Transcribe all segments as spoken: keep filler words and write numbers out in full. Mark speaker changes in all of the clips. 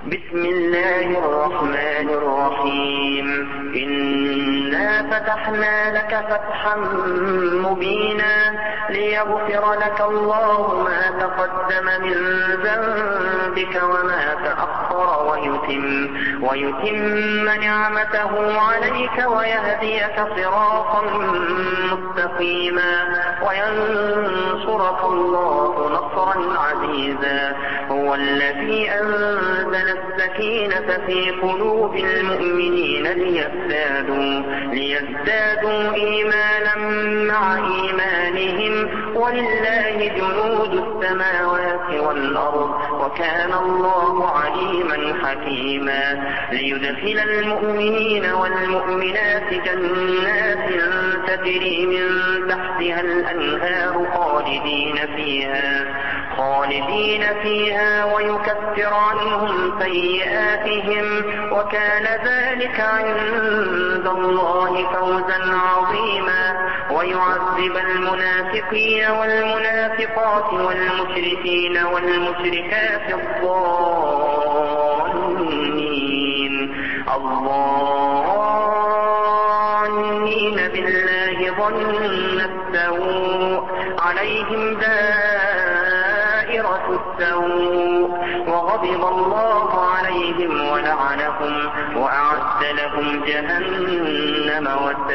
Speaker 1: بسم الله الرحمن الرحيم إنا فتحنا لك فتحا مبينا ليغفر لك الله ما تقدم من ذنبك وما تأخر ويتم, ويتم نعمته عليك ويهديك صراطا مستقيما وينصرك الله نصرا عزيزا. هو الذي أنزل السكينة في قلوب المؤمنين ليزدادوا, ليزدادوا إيمانا مع إيمانهم ولله جنود السماوات والأرض وكان الله عليما حكيما. ليدخل المؤمنين والمؤمنات جنات تجري من تحتها الأنهار خالدين فيها, خالدين فيها ويكفر عنهم سيئاتهم وكان ذلك عند الله فوزا عظيما. ويعذب المنافقين والمنافقات والمشركين والمشركات الظانين الظانين بالله ظن السوء عليهم دائرة السوء وغضب الله عليهم ولعنهم وأعد لهم جهنم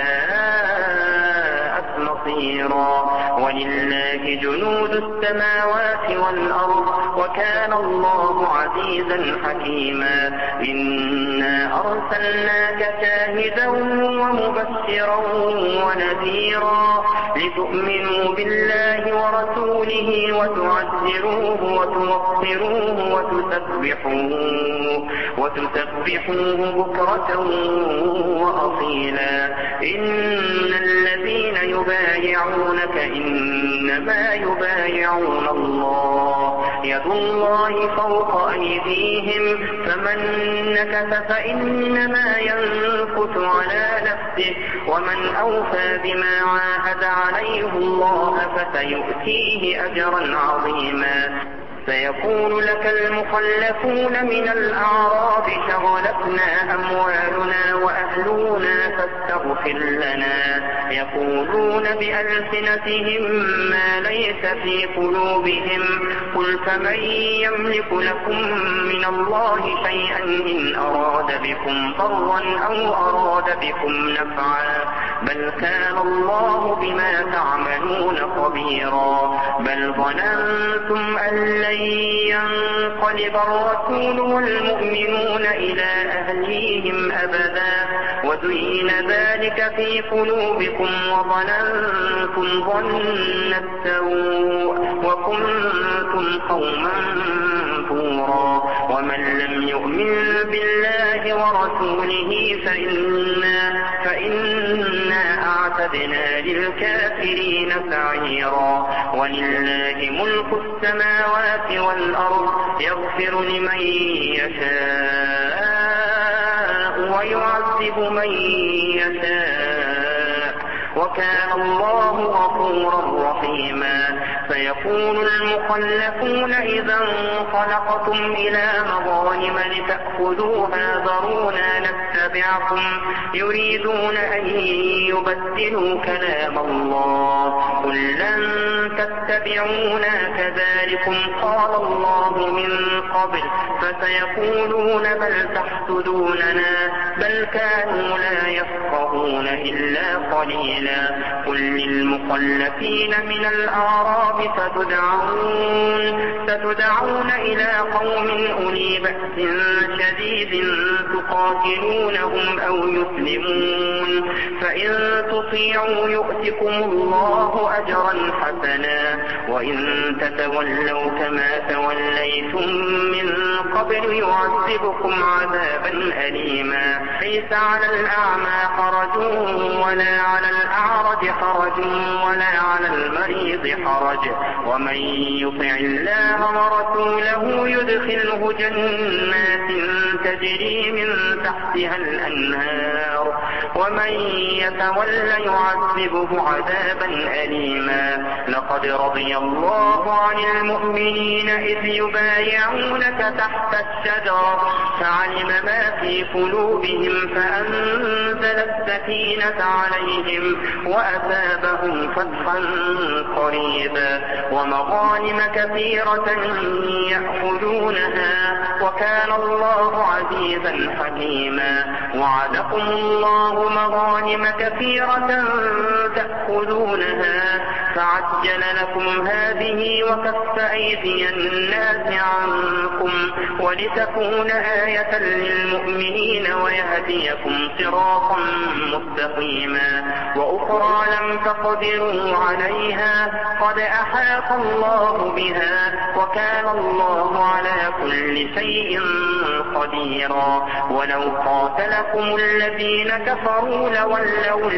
Speaker 1: وساءت مصيرا. ولله جنود السماوات والأرض وكان الله عزيزا حكيما. إنا أرسلناك شاهدا ومبشرا ونذيرا لتؤمنوا بالله ورسوله وتعزروه وتوقروه وتسبحوه, وتسبحوه بكرة وأصيلا. إن الذين يبايعونك إنما يبايعون الله يد الله فوق أيديهم فمن نكث فإنما ينكث على نفسه ومن أوفى بما عاهد عليه الله فسيؤتيه أجرا عظيما. سيقول لك المخلفون من الأعراب شغلتنا أموالنا وأهلنا فاستغفر لنا. يقولون بألسنتهم ما ليس في قلوبهم قل فمن يملك لكم من الله شيئا إن أراد بكم ضرا أو أراد بكم نفعا بل كان الله بما تعملون خبيرا. بل ظننتم أن لن ينقلب الرسول والمؤمنون إلى أهليهم أبدا وزين ذلك في قلوبكم وظننتم ظن السوء وكنتم قوما بورا. ومن لم يؤمن بالله ورسوله فإنا, فإنا أعتدنا للكافرين سعيرا. ولله ملك السماوات والأرض يغفر لمن يشاء ويعذب من يشاء وكان الله غفورا رحيما. سيقول المخلفون إذا انطلقتم إلى مغانم لتأخذوها ذرونا نتبعكم يريدون أن يبدلوا كلام الله قل لن تتبعونا كذلكم قال الله من قبل فسيقولون بل تحسدوننا بل كانوا لا يفقهون إلا قليلا. قل للمخلفين من الأعراب ستدعون, ستدعون إلى قوم أولي بأس شديد تقاتلونهم أو يسلمون فإن تطيعوا يؤتكم الله أجرا حسنا وإن تتولوا كما توليتم من قبل يعذبكم عذابا أليما. ليس على الأعمى حرج ولا على الأعرج حرج ولا على المريض حرج ومن يطع الله ورسوله يدخله جنات تجري من تحتها الأنهار ومن يتولى يعذبه عذابا أليما. لقد رضي الله عن المؤمنين إذ يبايعونك تحت تحت الشجرة فعلم ما في قلوبهم فأنزل السكينة عليهم وأثابهم فتحا قريبا ومغانم كثيرة يأخذونها وكان الله عزيزا حكيما. وعدكم الله مغانم كثيرة تأخذونها فعجل لكم هذه وكف أيدي الناس عنكم ولتكون آية للمؤمنين ويهديكم صراطا مستقيما. وأخرى لم تقدروا عليها قد أحاط الله بها وكان الله على كل شيء قديرا. ولو قاتلكم الذين كفروا لولوا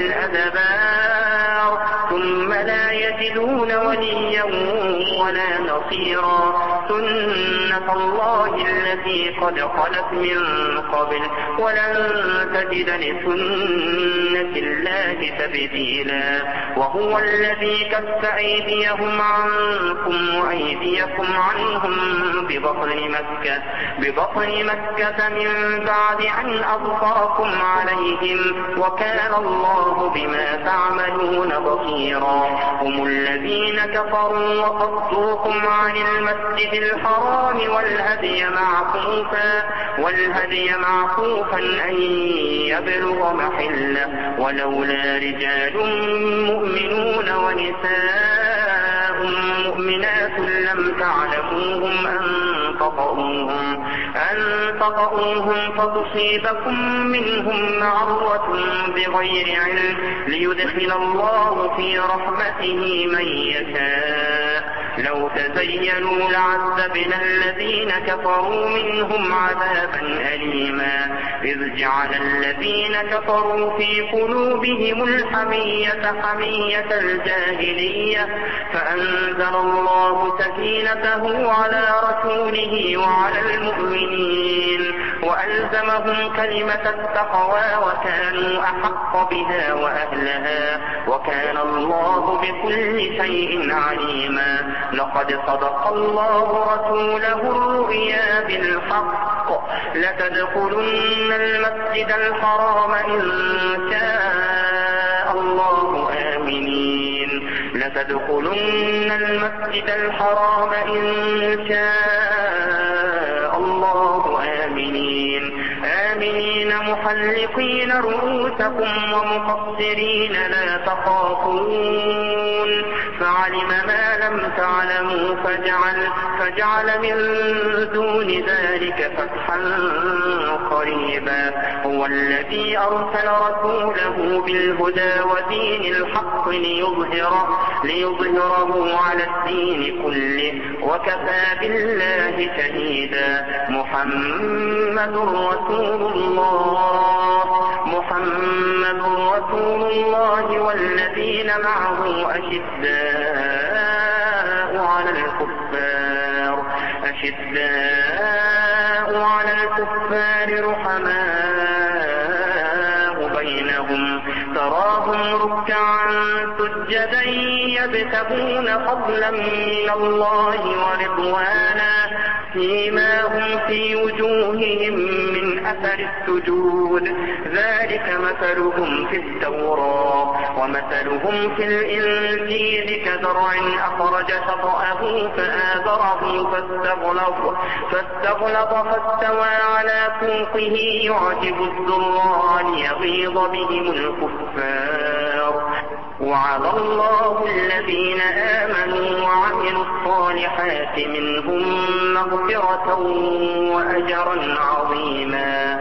Speaker 1: الأدبار ثم لا يجدون وليا ولا نصيرا. سنة الله التي قد خلت من قبل ولن تجد لسنة الله تبديلا. وهو الذي كف أيديهم عنكم وأيديكم عنهم ببطن مكة ببطن مكة من بعد أن أظفركم عليهم وكان الله بما تعملون بصيرا. هم الذين كفروا وصدوكم عن المسجد الحرام والهدي معكوفا والهدي معكوفا أن يبلغ محله ولولا رجال مؤمنون ونساء مؤمنات لم تعلموهم أن تطؤوهم أن تطؤوهم فتصيبكم منهم معرة بغير علم ليدخل الله في رحمته من يشاء. لو تزينوا لعذبنا الذين كفروا منهم عذابا أليما. إذ جعل الذين كفروا في قلوبهم الحمية حمية الجاهلية فأنزل الله سكينته على رسوله وعلى المؤمنين وألزمهم كلمة التقوى وكانوا أحق بها وأهلها وكان الله بكل شيء عليما. لقد صدق الله رسوله الرؤيا بالحق لتدخلن المسجد الحرام إن شاء الله آمنين لتدخلن المسجد الحرام إن شاء الله آمنين آمنين محلقين رؤوسكم ومقصرين لا تخافون فعلم ما لم تعلموا فجعل, فجعل من دون ذلك فتحا قريبا. هو الذي أرسل رسوله بالهدى ودين الحق ليظهره, ليظهره على الدين كله وكفى بالله شهيدا. محمد رسول الله محمد رسول الله والذين معه أشداء على الكفار أشداء على الكفار رحماء بينهم تراهم ركعا سجدا يبتغون فضلا من الله ورضوانا سيماهم في وجوههم من أثر السجود ذلك مثلهم في التوراة ومثلهم في الإنجيل كزرع أخرج شطأه فآزره فاستغلظ فاستغلظ فاستوى على سوقه يعجب الزراع ليغيظ بهم الكفار. وعد الله الذين آمنوا وعملوا الصالحات منهم مغفرة وأجرا عظيما.